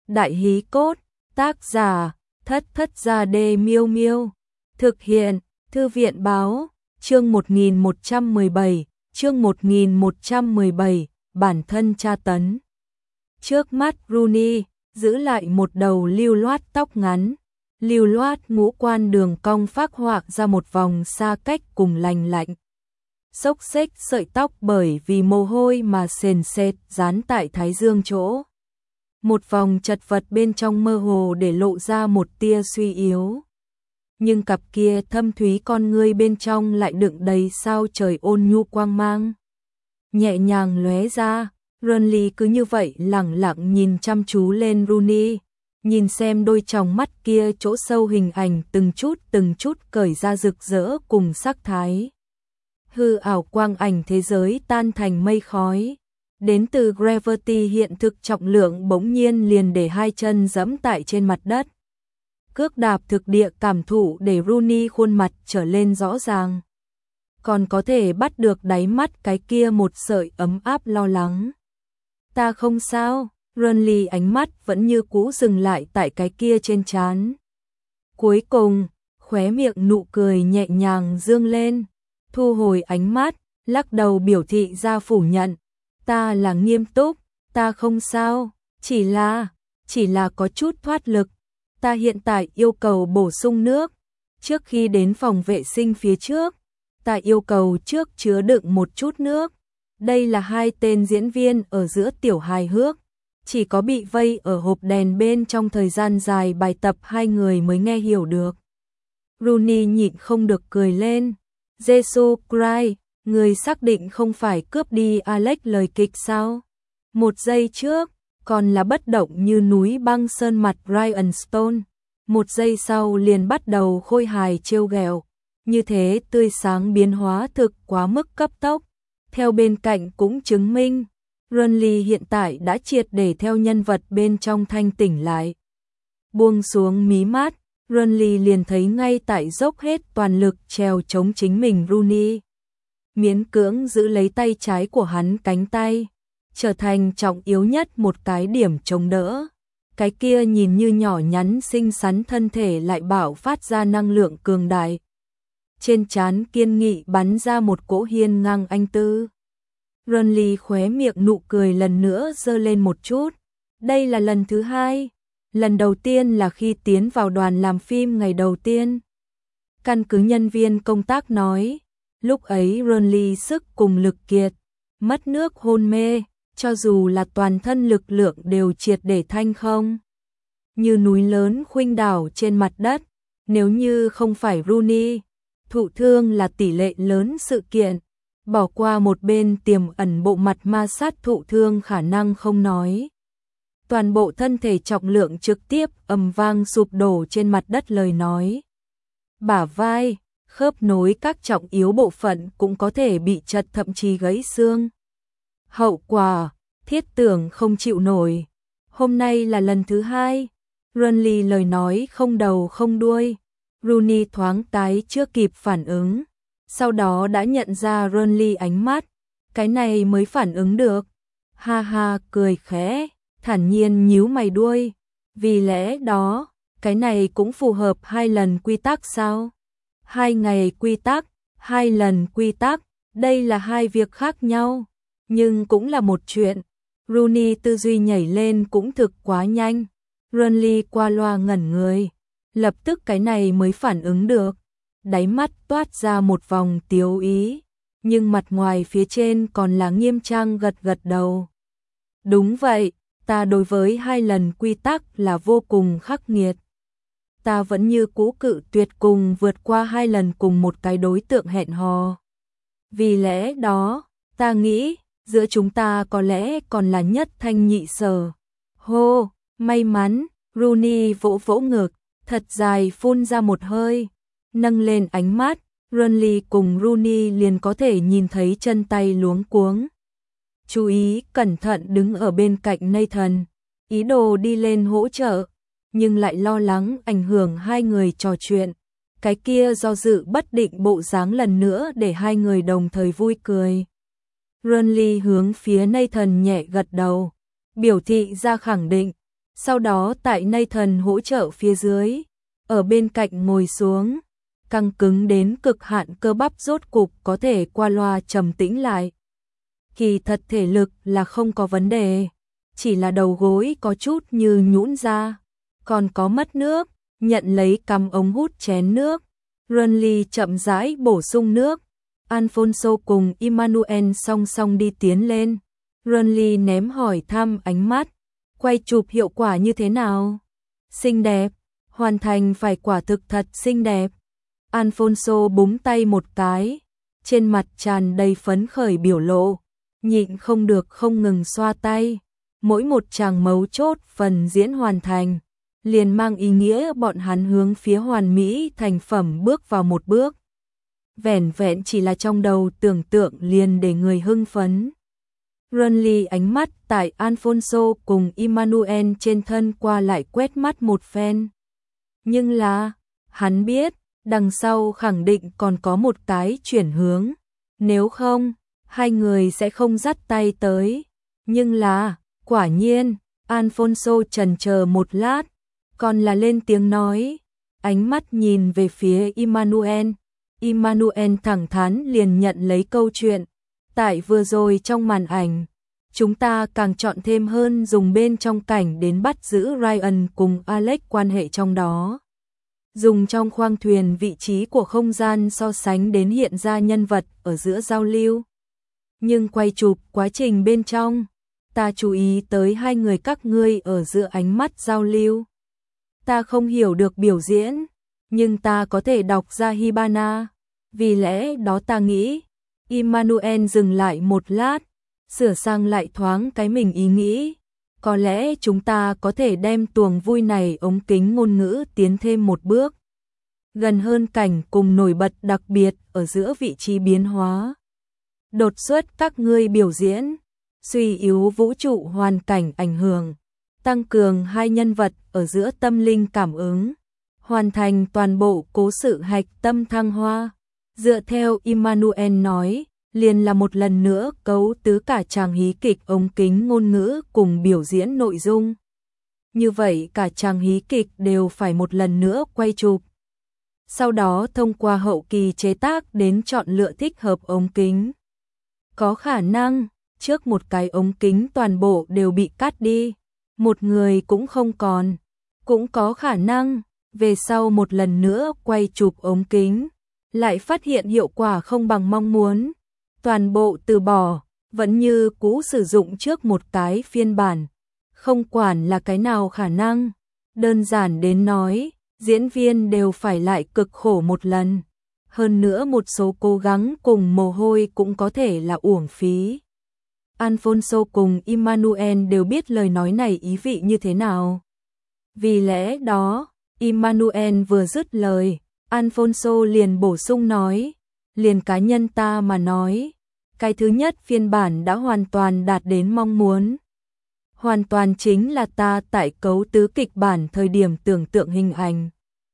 Đại hí cốt, tác giả, Thất Thất Gia Đê Miêu Miêu. Thực hiện, Thư viện báo, chương 1117, chương 1117, bản thân tra tấn. Trước mắt Rooney, giữ lại một đầu lưu loát tóc ngắn, lưu loát ngũ quan đường cong phác họa ra một vòng xa cách cùng lành lạnh. Xốc xếch sợi tóc bởi vì mồ hôi mà sền sệt dán tại thái dương chỗ. Một vòng chật vật bên trong mơ hồ để lộ ra một tia suy yếu. Nhưng cặp kia thâm thúy con ngươi bên trong lại đựng đầy sao trời ôn nhu quang mang. Nhẹ nhàng lóe ra, Renly cứ như vậy lẳng lặng nhìn chăm chú lên Rooney, nhìn xem đôi tròng mắt kia chỗ sâu hình ảnh từng chút cởi ra rực rỡ cùng sắc thái. Hư ảo quang ảnh thế giới tan thành mây khói. Đến từ Gravity hiện thực trọng lượng bỗng nhiên liền để hai chân giẫm tại trên mặt đất. Cước đạp thực địa cảm thụ để Rooney khuôn mặt trở lên rõ ràng. Còn có thể bắt được đáy mắt cái kia một sợi ấm áp lo lắng. Ta không sao, Renly ánh mắt vẫn như cũ dừng lại tại cái kia trên trán. Cuối cùng, khóe miệng nụ cười nhẹ nhàng dương lên, thu hồi ánh mắt, lắc đầu biểu thị ra phủ nhận. Ta là nghiêm túc, ta không sao, chỉ là có chút thoát lực. Ta hiện tại yêu cầu bổ sung nước. Trước khi đến phòng vệ sinh phía trước, ta yêu cầu trước chứa đựng một chút nước. Đây là hai tên diễn viên ở giữa tiểu hài hước. Chỉ có bị vây ở hộp đèn bên trong thời gian dài bài tập hai người mới nghe hiểu được. Rooney nhịn không được cười lên. Jesus Christ, người xác định không phải cướp đi Alex lời kịch sao? Một giây trước, còn là bất động như núi băng sơn mặt Ryan Stone. Một giây sau liền bắt đầu khôi hài trêu ghẹo. Như thế tươi sáng biến hóa thực quá mức cấp tốc. Theo bên cạnh cũng chứng minh, Renly hiện tại đã triệt để theo nhân vật bên trong thanh tỉnh lại. Buông xuống mí mắt, Renly liền thấy ngay tại dốc hết toàn lực trèo chống chính mình Rooney. Miễn cưỡng giữ lấy tay trái của hắn cánh tay, trở thành trọng yếu nhất một cái điểm chống đỡ. Cái kia nhìn như nhỏ nhắn xinh xắn thân thể lại bạo phát ra năng lượng cường đại. Trên trán kiên nghị bắn ra một cỗ hiên ngang anh tư. Renly khóe miệng nụ cười lần nữa giơ lên một chút. Đây là lần thứ hai. Lần đầu tiên là khi tiến vào đoàn làm phim ngày đầu tiên. Căn cứ nhân viên công tác nói, lúc ấy Renly sức cùng lực kiệt, mất nước hôn mê, cho dù là toàn thân lực lượng đều triệt để thanh không. Như núi lớn khuynh đảo trên mặt đất, nếu như không phải Rooney, thụ thương là tỷ lệ lớn sự kiện, bỏ qua một bên tiềm ẩn bộ mặt ma sát thụ thương khả năng không nói. Toàn bộ thân thể trọng lượng trực tiếp ầm vang sụp đổ trên mặt đất lời nói. Bả vai, khớp nối các trọng yếu bộ phận cũng có thể bị chật thậm chí gãy xương. Hậu quả, thiết tưởng không chịu nổi. Hôm nay là lần thứ hai. Renly lời nói không đầu không đuôi. Rooney thoáng cái chưa kịp phản ứng. Sau đó đã nhận ra Renly ánh mắt. Cái này mới phản ứng được. Ha ha cười khẽ, thản nhiên nhíu mày đuôi. Vì lẽ đó, cái này cũng phù hợp 2 lần quy tắc sao? 2 ngày quy tắc, 2 lần quy tắc, đây là 2 việc khác nhau, nhưng cũng là một chuyện. Rooney tư duy nhảy lên cũng thực quá nhanh. Renly qua loa ngẩn người, lập tức cái này mới phản ứng được. Đáy mắt toát ra một vòng tiếu ý, nhưng mặt ngoài phía trên còn là nghiêm trang gật gật đầu. Đúng vậy, ta đối với 2 lần quy tắc là vô cùng khắc nghiệt. Ta vẫn như cũ cự tuyệt cùng vượt qua 2 lần cùng một cái đối tượng hẹn hò. Vì lẽ đó, ta nghĩ, giữa chúng ta có lẽ còn là nhất thanh nhị sở. Hô, may mắn, Rooney vỗ vỗ ngực, thật dài phun ra một hơi, nâng lên ánh mắt, Renly cùng Rooney liền có thể nhìn thấy chân tay luống cuống. Chú ý, cẩn thận đứng ở bên cạnh Nathan, ý đồ đi lên hỗ trợ, nhưng lại lo lắng ảnh hưởng hai người trò chuyện. Cái kia do dự bất định bộ dáng lần nữa để hai người đồng thời vui cười. Renly hướng phía Nathan nhẹ gật đầu, biểu thị ra khẳng định. Sau đó tại Nathan hỗ trợ phía dưới, ở bên cạnh ngồi xuống, căng cứng đến cực hạn cơ bắp rốt cục có thể qua loa trầm tĩnh lại. Kỳ thật thể lực là không có vấn đề, chỉ là đầu gối có chút như nhũn ra, còn có mất nước, nhận lấy cắm ống hút chén nước. Renly chậm rãi bổ sung nước. Alfonso cùng Emmanuel song song đi tiến lên. Renly ném hỏi thăm ánh mắt. Quay chụp hiệu quả như thế nào? Xinh đẹp, hoàn thành phải quả thực thật xinh đẹp. Alfonso búng tay một cái, trên mặt tràn đầy phấn khởi biểu lộ, nhịn không được không ngừng xoa tay. Mỗi một tràng mấu chốt phần diễn hoàn thành, liền mang ý nghĩa bọn hắn hướng phía hoàn mỹ thành phẩm bước vào một bước. Vẻn vẹn chỉ là trong đầu tưởng tượng liền để người hưng phấn. Renly ánh mắt tại Alfonso cùng Emmanuel trên thân qua lại quét mắt một phen. Nhưng là, hắn biết, đằng sau khẳng định còn có một cái chuyển hướng. Nếu không, hai người sẽ không dắt tay tới. Nhưng là, quả nhiên, Alfonso chần chờ một lát, còn là lên tiếng nói, ánh mắt nhìn về phía Emmanuel. Emmanuel thẳng thắn liền nhận lấy câu chuyện. Tại vừa rồi trong màn ảnh, chúng ta càng chọn thêm hơn dùng bên trong cảnh đến bắt giữ Ryan cùng Alex quan hệ trong đó. Dùng trong khoang thuyền vị trí của không gian so sánh đến hiện ra nhân vật ở giữa giao lưu. Nhưng quay chụp quá trình bên trong, ta chú ý tới hai người các ngươi ở giữa ánh mắt giao lưu. Ta không hiểu được biểu diễn, nhưng ta có thể đọc ra Hibana. Vì lẽ đó ta nghĩ, Emmanuel dừng lại một lát, sửa sang lại thoáng cái mình ý nghĩ. Có lẽ chúng ta có thể đem tuồng vui này ống kính ngôn ngữ tiến thêm một bước. Gần hơn cảnh cùng nổi bật đặc biệt ở giữa vị trí biến hóa. Đột xuất các ngươi biểu diễn, suy yếu vũ trụ hoàn cảnh ảnh hưởng, tăng cường hai nhân vật ở giữa tâm linh cảm ứng, hoàn thành toàn bộ cố sự hạch tâm thăng hoa. Dựa theo Emmanuel nói, liền là một lần nữa cấu tứ cả tràng hí kịch ống kính ngôn ngữ cùng biểu diễn nội dung. Như vậy cả tràng hí kịch đều phải một lần nữa quay chụp. Sau đó thông qua hậu kỳ chế tác đến chọn lựa thích hợp ống kính. Có khả năng, trước một cái ống kính toàn bộ đều bị cắt đi, một người cũng không còn. Cũng có khả năng, về sau một lần nữa quay chụp ống kính, lại phát hiện hiệu quả không bằng mong muốn. Toàn bộ từ bỏ, vẫn như cũ sử dụng trước một cái phiên bản. Không quản là cái nào khả năng, đơn giản đến nói, diễn viên đều phải lại cực khổ một lần. Hơn nữa một số cố gắng cùng mồ hôi cũng có thể là uổng phí. Alfonso cùng Emmanuel đều biết lời nói này ý vị như thế nào. Vì lẽ đó, Emmanuel vừa dứt lời, Alfonso liền bổ sung nói, liền cá nhân ta mà nói, cái thứ nhất phiên bản đã hoàn toàn đạt đến mong muốn. Hoàn toàn chính là ta tại cấu tứ kịch bản thời điểm tưởng tượng hình ảnh.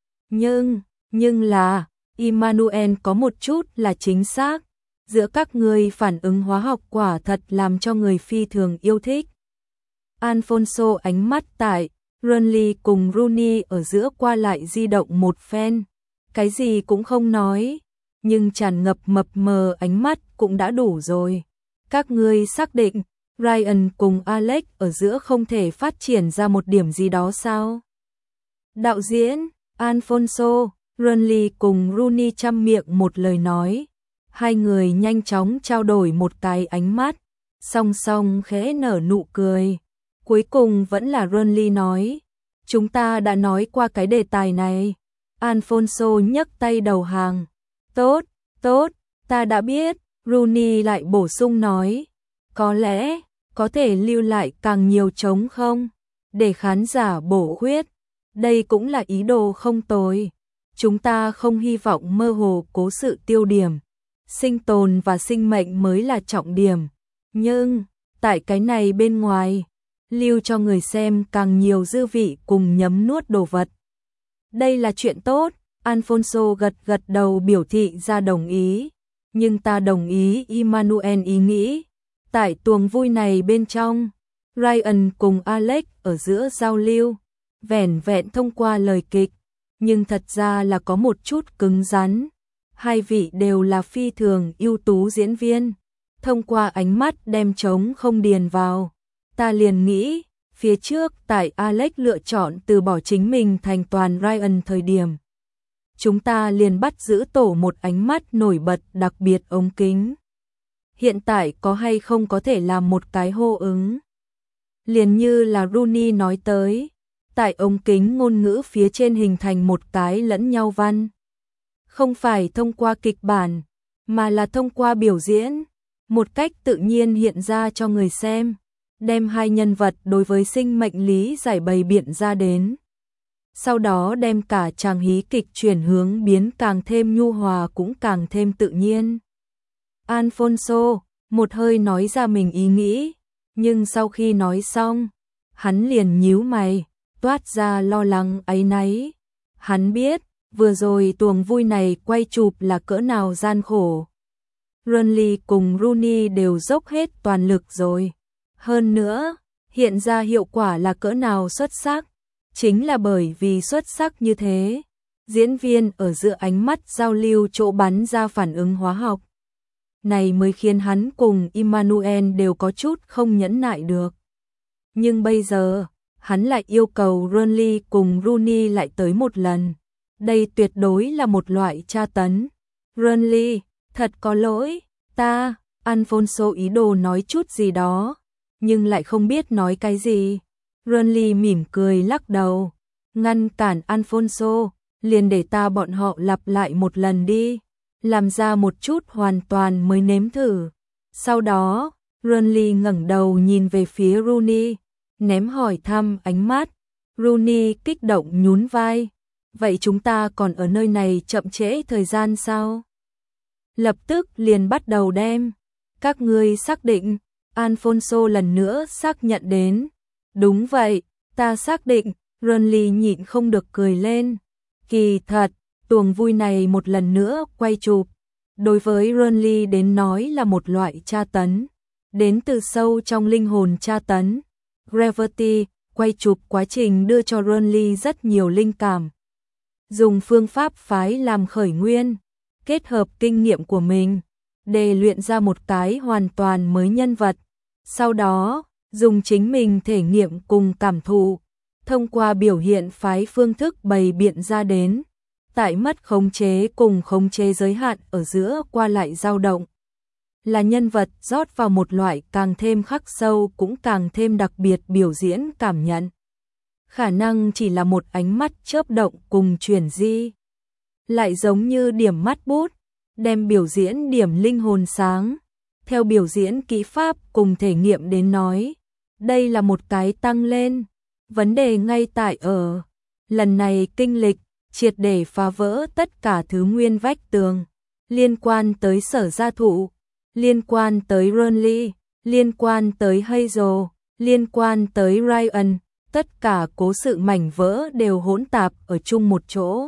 Nhưng là, Emmanuel có một chút là chính xác, giữa các người phản ứng hóa học quả thật làm cho người phi thường yêu thích. Alfonso ánh mắt tại Renly cùng Rooney ở giữa qua lại di động một phen, cái gì cũng không nói, nhưng tràn ngập mập mờ ánh mắt cũng đã đủ rồi. Các ngươi xác định Ryan cùng Alex ở giữa không thể phát triển ra một điểm gì đó sao? Đạo diễn, Alfonso, Renly cùng Rooney chăm miệng một lời nói. Hai người nhanh chóng trao đổi một cái ánh mắt, song song khẽ nở nụ cười. Cuối cùng vẫn là Renly nói, chúng ta đã nói qua cái đề tài này. Alfonso nhấc tay đầu hàng. Tốt, ta đã biết. Rooney lại bổ sung nói, có lẽ có thể lưu lại càng nhiều trống không, để khán giả bổ khuyết. Đây cũng là ý đồ không tồi. Chúng ta không hy vọng mơ hồ cố sự tiêu điểm. Sinh tồn và sinh mệnh mới là trọng điểm. Nhưng, tại cái này bên ngoài, lưu cho người xem càng nhiều dư vị cùng nhấm nuốt đồ vật. Đây là chuyện tốt. Alfonso gật đầu biểu thị ra đồng ý. Nhưng ta đồng ý Emmanuel ý nghĩ. Tại tuồng vui này bên trong, Ryan cùng Alex ở giữa giao lưu, vẻn vẹn thông qua lời kịch, nhưng thật ra là có một chút cứng rắn. Hai vị đều là phi thường ưu tú diễn viên, thông qua ánh mắt đem trống không điền vào. Ta liền nghĩ, phía trước tại Alex lựa chọn từ bỏ chính mình thành toàn Ryan thời điểm. Chúng ta liền bắt giữ tổ một ánh mắt nổi bật đặc biệt ống kính. Hiện tại có hay không có thể làm một cái hô ứng? Liền như là Rooney nói tới, tại ống kính ngôn ngữ phía trên hình thành một cái lẫn nhau văn. Không phải thông qua kịch bản, mà là thông qua biểu diễn, một cách tự nhiên hiện ra cho người xem, đem hai nhân vật đối với sinh mệnh lý giải bày biện ra đến. Sau đó đem cả chàng hí kịch chuyển hướng biến càng thêm nhu hòa cũng càng thêm tự nhiên. Alfonso một hơi nói ra mình ý nghĩ, nhưng sau khi nói xong, hắn liền nhíu mày, toát ra lo lắng áy náy. Hắn biết, vừa rồi tuồng vui này quay chụp là cỡ nào gian khổ. Runley cùng Rooney đều dốc hết toàn lực rồi. Hơn nữa, hiện ra hiệu quả là cỡ nào xuất sắc. Chính là bởi vì xuất sắc như thế, diễn viên ở giữa ánh mắt giao lưu chỗ bắn ra phản ứng hóa học. Này mới khiến hắn cùng Emmanuel đều có chút không nhẫn nại được. Nhưng bây giờ, hắn lại yêu cầu Runley cùng Rooney lại tới một lần. Đây tuyệt đối là một loại tra tấn. Runley, thật có lỗi, ta, Alfonso ý đồ nói chút gì đó, nhưng lại không biết nói cái gì. Runley mỉm cười lắc đầu, ngăn cản Alfonso, liền để ta bọn họ lặp lại một lần đi, làm ra một chút hoàn toàn mới nếm thử. Sau đó, Runley ngẩng đầu nhìn về phía Rooney, ném hỏi thăm ánh mắt. Rooney kích động nhún vai, vậy chúng ta còn ở nơi này chậm trễ thời gian sao? Lập tức liền bắt đầu đem. Các ngươi xác định, Alfonso lần nữa xác nhận đến. Đúng vậy, ta xác định, Runley nhịn không được cười lên. Kỳ thật, tuồng vui này một lần nữa quay chụp. Đối với Runley đến nói là một loại tra tấn. Đến từ sâu trong linh hồn tra tấn. Gravity, quay chụp quá trình đưa cho Runley rất nhiều linh cảm. Dùng phương pháp phái làm khởi nguyên, kết hợp kinh nghiệm của mình, để luyện ra một cái hoàn toàn mới nhân vật. Sau đó, dùng chính mình thể nghiệm cùng cảm thụ, thông qua biểu hiện phái phương thức bày biện ra đến, tại mất khống chế cùng khống chế giới hạn ở giữa qua lại dao động. Là nhân vật rót vào một loại càng thêm khắc sâu cũng càng thêm đặc biệt biểu diễn cảm nhận. Khả năng chỉ là một ánh mắt chớp động cùng chuyển di. Lại giống như điểm mắt bút, đem biểu diễn điểm linh hồn sáng. Theo biểu diễn kỹ pháp cùng thể nghiệm đến nói, đây là một cái tăng lên. Vấn đề ngay tại ở, lần này kinh lịch, triệt để phá vỡ tất cả thứ nguyên vách tường. Liên quan tới Sở Gia Thụ, liên quan tới Runley, liên quan tới Hazel, liên quan tới Ryan. Tất cả cố sự mảnh vỡ đều hỗn tạp ở chung một chỗ.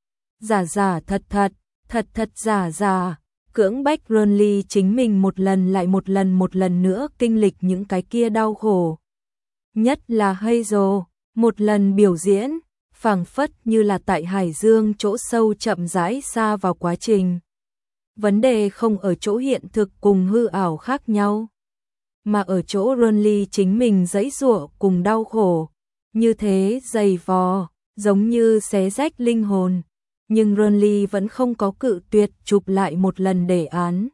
Giả giả thật thật, thật thật giả giả, cưỡng bách Runley chính mình một lần lại một lần nữa kinh lịch những cái kia đau khổ. Nhất là Hazel, một lần biểu diễn, phảng phất như là tại hải dương chỗ sâu chậm rãi xa vào quá trình. Vấn đề không ở chỗ hiện thực cùng hư ảo khác nhau, mà ở chỗ Runley chính mình giãy giụa cùng đau khổ. Như thế dày vò, giống như xé rách linh hồn, nhưng Runley vẫn không có cự tuyệt chụp lại một lần đề án.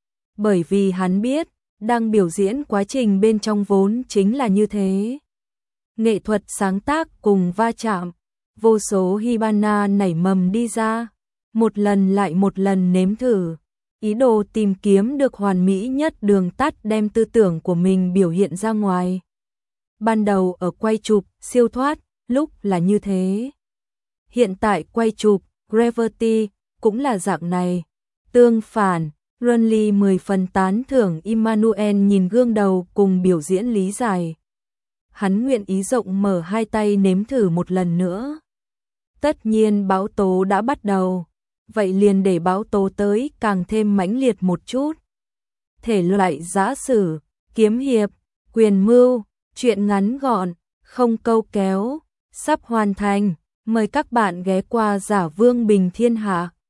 Bởi vì hắn biết, đang biểu diễn quá trình bên trong vốn chính là như thế. Nghệ thuật sáng tác cùng va chạm, vô số Hibana nảy mầm đi ra, một lần lại một lần nếm thử, ý đồ tìm kiếm được hoàn mỹ nhất đường tắt đem tư tưởng của mình biểu hiện ra ngoài. Ban đầu ở quay chụp siêu thoát, lúc là như thế. Hiện tại quay chụp Gravity cũng là dạng này. Tương phản, Runley 10 phần tán thưởng Emmanuel nhìn gương đầu cùng biểu diễn lý giải. Hắn nguyện ý rộng mở hai tay nếm thử một lần nữa. Tất nhiên bão tố đã bắt đầu, vậy liền để bão tố tới càng thêm mãnh liệt một chút. Thể loại giã sử, kiếm hiệp, quyền mưu, Chuyện ngắn gọn, không câu kéo, sắp hoàn thành. Mời các bạn ghé qua Giả Vương Bình Thiên Hạ.